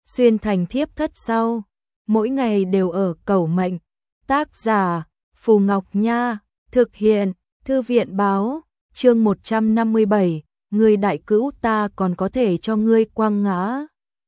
xuyên thành thiếp thất sau, mỗi ngày đều ở cầu mệnh. Tác giả Phù Ngọc Nha, thực hiện Thư viện Báo, chương 157, người đại cữu ta còn có thể cho ngươi quăng ngã.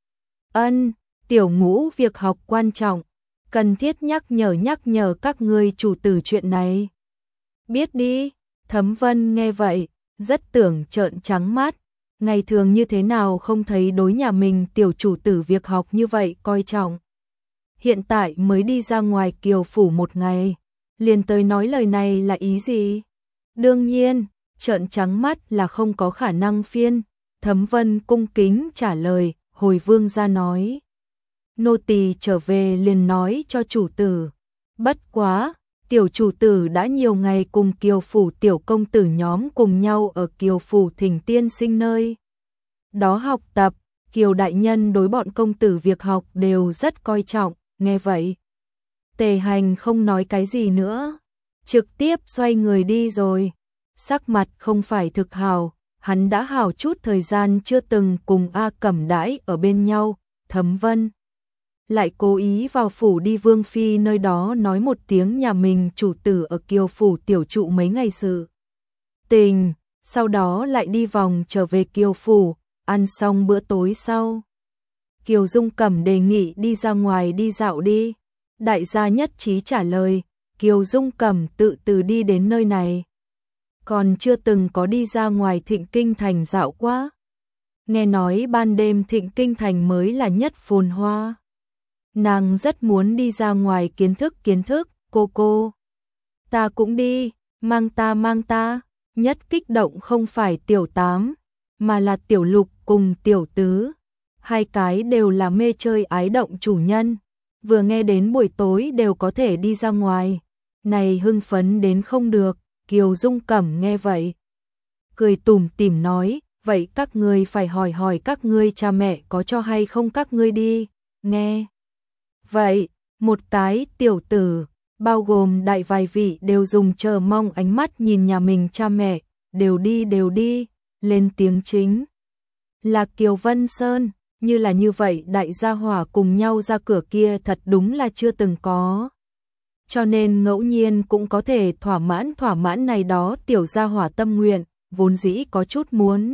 Ân, tiểu ngũ việc học quan trọng, cần thiết nhắc nhở các ngươi chủ tử chuyện này. Biết đi, Thấm Vân nghe vậy, rất tưởng trợn trắng mắt, ngày thường như thế nào không thấy đối nhà mình tiểu chủ tử việc học như vậy coi trọng. Hiện tại mới đi ra ngoài Kiều phủ một ngày, liền tới nói lời này là ý gì? Đương nhiên, trợn trắng mắt là không có khả năng phiên. Thấm Vân cung kính trả lời, hồi vương gia nói. Nô tỳ trở về liền nói cho chủ tử. Bất quá, tiểu chủ tử đã nhiều ngày cùng Kiều phủ tiểu công tử nhóm cùng nhau ở Kiều phủ Thỉnh Tiên Sinh nơi đó học tập. Kiều đại nhân đối bọn công tử việc học đều rất coi trọng. Nghe vậy, Tề Hành không nói cái gì nữa, trực tiếp xoay người đi rồi. Sắc mặt không phải thực hào, hắn đã hào chút thời gian chưa từng cùng A Cẩm đãi ở bên nhau. Thấm Vân lại cố ý vào phủ đi Vương phi nơi đó nói một tiếng nhà mình chủ tử ở Kiều phủ tiểu trụ mấy ngày sự tình, sau đó lại đi vòng trở về Kiều phủ. Ăn xong bữa tối sau, Kiều Dung Cẩm đề nghị đi ra ngoài đi dạo đi. Đại gia nhất trí trả lời. Kiều Dung Cẩm tự từ đi đến nơi này, còn chưa từng có đi ra ngoài Thịnh Kinh thành dạo quá. Nghe nói ban đêm Thịnh Kinh thành mới là nhất phồn hoa. Nàng rất muốn đi ra ngoài kiến thức. Cô, ta cũng đi, mang ta. Nhất kích động không phải tiểu tám, mà là tiểu lục cùng tiểu tứ. Hai cái đều là mê chơi ái động chủ nhân, vừa nghe đến buổi tối đều có thể đi ra ngoài, này hưng phấn đến không được. Kiều Dung Cẩm nghe vậy, cười tủm tỉm nói, vậy các ngươi phải hỏi các ngươi cha mẹ có cho hay không các ngươi đi. Nghe vậy, một cái tiểu tử, bao gồm đại vài vị đều dùng chờ mong ánh mắt nhìn nhà mình cha mẹ. Đều đi, lên tiếng chính là Kiều Vân Sơn. Như là như vậy đại gia hỏa cùng nhau ra cửa kia thật đúng là chưa từng có. Cho nên ngẫu nhiên cũng có thể thỏa mãn này đó tiểu gia hỏa tâm nguyện, vốn dĩ có chút muốn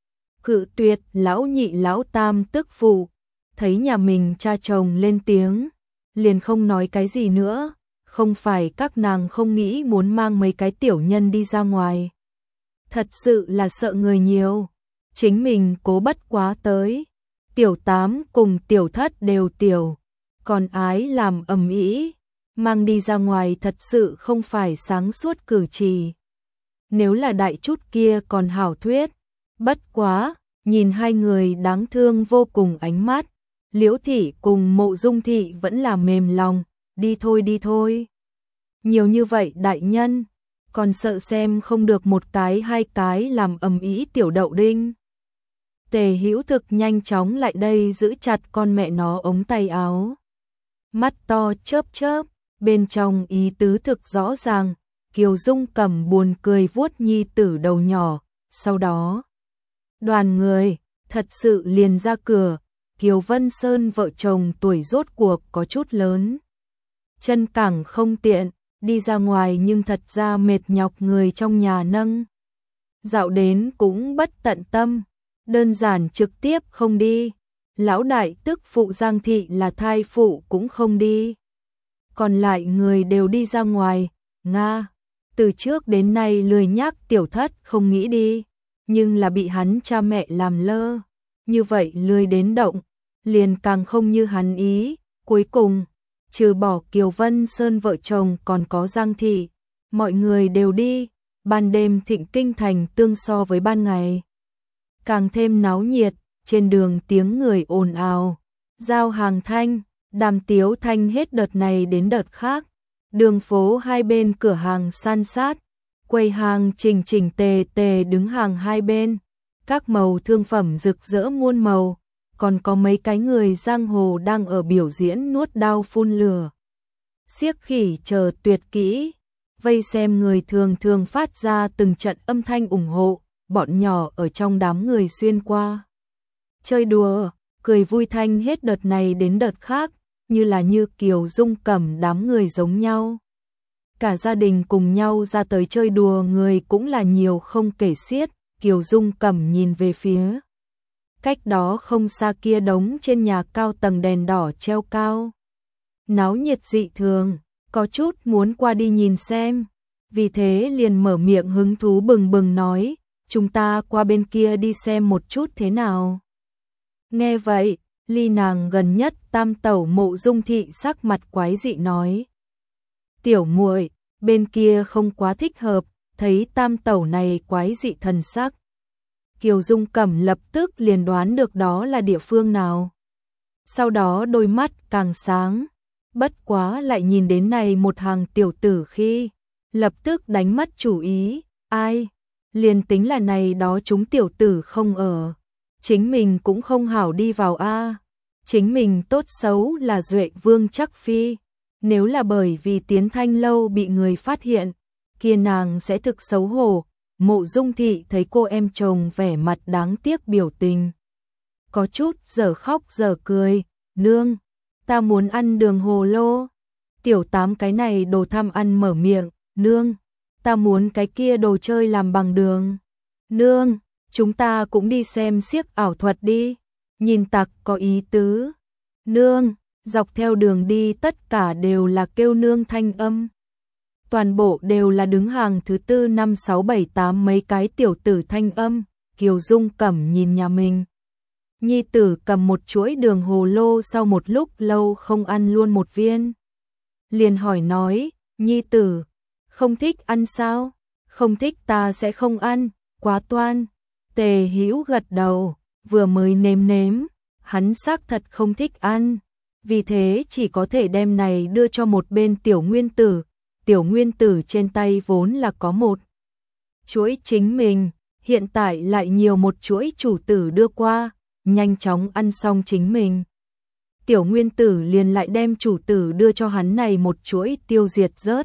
cự tuyệt lão nhị lão tam tức phụ. Thấy nhà mình cha chồng lên tiếng, liền không nói cái gì nữa. Không phải các nàng không nghĩ muốn mang mấy cái tiểu nhân đi ra ngoài, thật sự là sợ người nhiều, chính mình cố bất quá tới. Tiểu tám cùng tiểu thất đều tiểu, còn ái làm ầm ĩ, mang đi ra ngoài thật sự không phải sáng suốt cử chỉ. Nếu là đại chút kia còn hảo thuyết, bất quá, nhìn hai người đáng thương vô cùng ánh mắt, Liễu thị cùng Mộ Dung thị vẫn là mềm lòng, đi thôi. Nhiều như vậy đại nhân, còn sợ xem không được một cái hai cái làm ầm ĩ tiểu đậu đinh. Tề Hữu Thực nhanh chóng lại đây giữ chặt con mẹ nó ống tay áo. Mắt to chớp, bên trong ý tứ thực rõ ràng. Kiều Dung Cẩm buồn cười vuốt nhi tử đầu nhỏ, sau đó đoàn người thật sự liền ra cửa. Kiều Vân Sơn vợ chồng tuổi rốt cuộc có chút lớn, chân cẳng không tiện, đi ra ngoài nhưng thật ra mệt nhọc người trong nhà nâng. Dạo đến cũng bất tận tâm, đơn giản trực tiếp không đi. Lão đại tức phụ Giang thị là thai phụ cũng không đi. Còn lại người đều đi ra ngoài. Nga, từ trước đến nay lười nhác tiểu thất không nghĩ đi, nhưng là bị hắn cha mẹ làm lơ. Như vậy lười đến động, liền càng không như hắn ý. Cuối cùng, trừ bỏ Kiều Vân Sơn vợ chồng còn có Giang thị, mọi người đều đi. Ban đêm Thịnh Kinh thành tương so với ban ngày càng thêm náo nhiệt, trên đường tiếng người ồn ào, giao hàng thanh, đàm tiếu thanh hết đợt này đến đợt khác. Đường phố hai bên cửa hàng san sát, quầy hàng chỉnh tề đứng hàng hai bên, các màu thương phẩm rực rỡ muôn màu, còn có mấy cái người giang hồ đang ở biểu diễn nuốt đao phun lửa. Xiếc khỉ chờ tuyệt kỹ, vây xem người thường phát ra từng trận âm thanh ủng hộ. Bọn nhỏ ở trong đám người xuyên qua chơi đùa, cười vui thanh hết đợt này đến đợt khác, như Kiều Dung Cẩm đám người giống nhau. Cả gia đình cùng nhau ra tới chơi đùa người cũng là nhiều không kể xiết. Kiều Dung Cẩm nhìn về phía cách đó không xa kia đống trên nhà cao tầng đèn đỏ treo cao. Náo nhiệt dị thường, có chút muốn qua đi nhìn xem. Vì thế liền mở miệng hứng thú bừng bừng nói, chúng ta qua bên kia đi xem một chút thế nào. Nghe vậy, ly nàng gần nhất Tam tẩu Mộ Dung Thị sắc mặt quái dị nói. Tiểu muội, bên kia không quá thích hợp, thấy Tam tẩu này quái dị thần sắc. Kiều Dung Cẩm lập tức liền đoán được đó là địa phương nào. Sau đó đôi mắt càng sáng, bất quá lại nhìn đến này một hàng tiểu tử khi, lập tức đánh mất chủ ý, ai, liền tính là này đó chúng tiểu tử không ở, chính mình cũng không hảo đi vào a. Chính mình tốt xấu là Duệ Vương chắc phi, nếu là bởi vì Tiến Thanh lâu bị người phát hiện, kia nàng sẽ thực xấu hổ. Mộ Dung Thị thấy cô em chồng vẻ mặt đáng tiếc biểu tình, có chút dở khóc dở cười, nương, ta muốn ăn đường hồ lô. Tiểu Tám cái này đồ tham ăn mở miệng, nương, ta muốn cái kia đồ chơi làm bằng đường. Nương, chúng ta cũng đi xem xiếc ảo thuật đi, nhìn tặc có ý tứ. Nương, dọc theo đường đi tất cả đều là kêu nương thanh âm. Toàn bộ đều là đứng hàng thứ 4, 5, 6, 7, 8 mấy cái tiểu tử thanh âm. Kiều Dung Cẩm nhìn nhà mình. Nhi tử cầm một chuỗi đường hồ lô sau một lúc lâu không ăn luôn một viên. Liền hỏi nói, Nhi tử, không thích ăn sao? Không thích ta sẽ không ăn, quá toan. Tề Hữu gật đầu, vừa mới nếm, hắn xác thật không thích ăn. Vì thế chỉ có thể đem này đưa cho một bên Tiểu Nguyên Tử. Tiểu Nguyên Tử trên tay vốn là có một chuỗi chính mình, hiện tại lại nhiều một chuỗi chủ tử đưa qua, nhanh chóng ăn xong chính mình. Tiểu Nguyên Tử liền lại đem chủ tử đưa cho hắn này một chuỗi tiêu diệt rớt,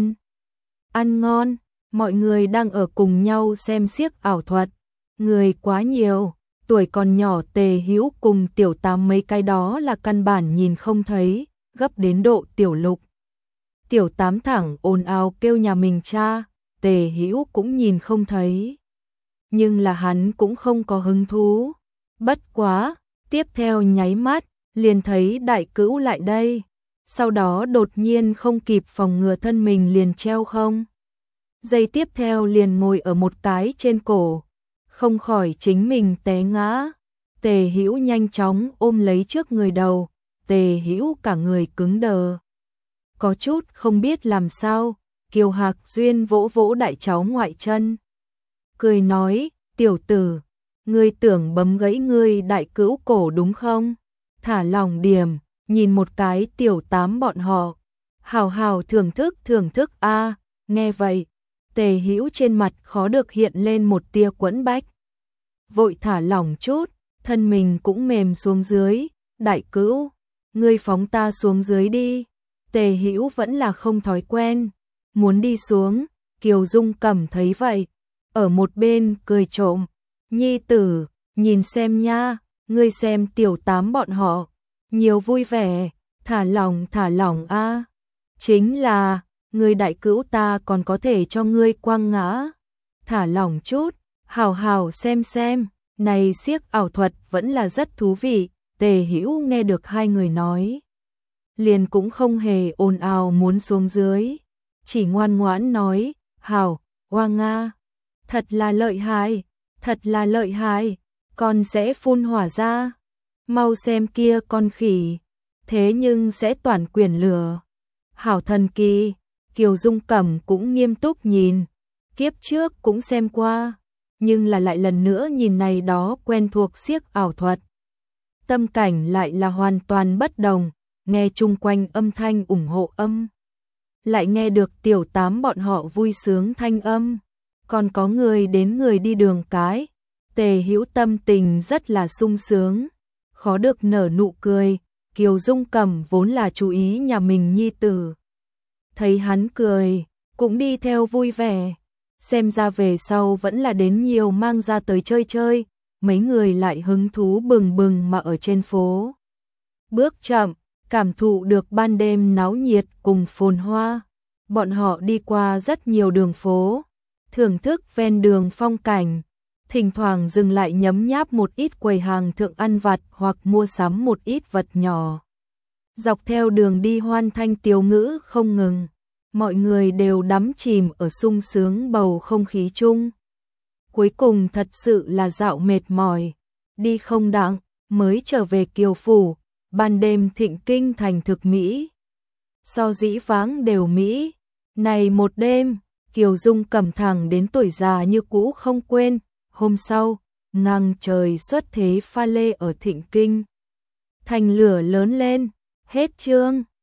ăn ngon, mọi người đang ở cùng nhau xem xiếc ảo thuật, người quá nhiều, tuổi còn nhỏ Tề Hữu cùng Tiểu Tám mấy cái đó là căn bản nhìn không thấy, gấp đến độ Tiểu Lục. Tiểu Tám thẳng ồn ào kêu nhà mình cha, Tề Hữu cũng nhìn không thấy. Nhưng là hắn cũng không có hứng thú. Bất quá, tiếp theo nháy mắt, liền thấy đại cữu lại đây. Sau đó đột nhiên không kịp phòng ngừa thân mình liền treo không. Giây tiếp theo liền ngồi ở một cái trên cổ, không khỏi chính mình té ngã. Tề Hữu nhanh chóng ôm lấy trước người đầu, Tề Hữu cả người cứng đờ. Có chút không biết làm sao, Kiều Hạc Duyên vỗ vỗ đại cháu ngoại chân. Cười nói, tiểu tử, ngươi tưởng bấm gãy ngươi đại cữu cổ đúng không? Thả lỏng điểm, nhìn một cái Tiểu Tám bọn họ. Hào hào thưởng thức a. Nghe vậy, Tề Hữu trên mặt khó được hiện lên một tia quẫn bách. Vội thả lỏng chút, thân mình cũng mềm xuống dưới, đại cữu, ngươi phóng ta xuống dưới đi. Tề Hữu vẫn là không thói quen, muốn đi xuống, Kiều Dung Cẩm thấy vậy, ở một bên cười trộm, Nhi tử, nhìn xem nha, ngươi xem Tiểu Tám bọn họ, nhiều vui vẻ, thả lỏng a. Chính là, ngươi đại cữu ta còn có thể cho ngươi quăng ngã, thả lỏng chút, hào hào xem, này xiếc ảo thuật vẫn là rất thú vị. Tề Hữu nghe được hai người nói, liền cũng không hề ồn ào muốn xuống dưới, chỉ ngoan ngoãn nói, hảo, hoa nga, thật là lợi hại, con sẽ phun hỏa ra, mau xem kia con khỉ, thế nhưng sẽ toàn quyển lửa, hảo thần kỳ. Kiều Dung Cẩm cũng nghiêm túc nhìn, kiếp trước cũng xem qua, nhưng là lại lần nữa nhìn này đó quen thuộc xiếc ảo thuật. Tâm cảnh lại là hoàn toàn bất đồng, nghe chung quanh âm thanh ủng hộ âm. Lại nghe được Tiểu Tám bọn họ vui sướng thanh âm, còn có người đến người đi đường cái. Tề Hữu tâm tình rất là sung sướng, khó được nở nụ cười. Kiều Dung Cẩm vốn là chú ý nhà mình nhi tử, thấy hắn cười, cũng đi theo vui vẻ. Xem ra về sau vẫn là đến nhiều mang ra tới chơi, mấy người lại hứng thú bừng bừng mà ở trên phố. Bước chậm, cảm thụ được ban đêm náo nhiệt cùng phồn hoa. Bọn họ đi qua rất nhiều đường phố, thưởng thức ven đường phong cảnh, thỉnh thoảng dừng lại nhấm nháp một ít quầy hàng thượng ăn vặt hoặc mua sắm một ít vật nhỏ. Dọc theo đường đi hoan thanh tiếu ngữ không ngừng, mọi người đều đắm chìm ở sung sướng bầu không khí chung. Cuối cùng thật sự là dạo mệt mỏi, đi không đặng, mới trở về Kiều Phủ, ban đêm thịnh kinh thành thực mỹ. So dĩ vãng đều mỹ, này một đêm, Kiều Dung cầm thẳng đến tuổi già như cũ không quên, hôm sau, ngang trời xuất thế pha lê ở thịnh kinh. Thành lửa lớn lên, hết chương.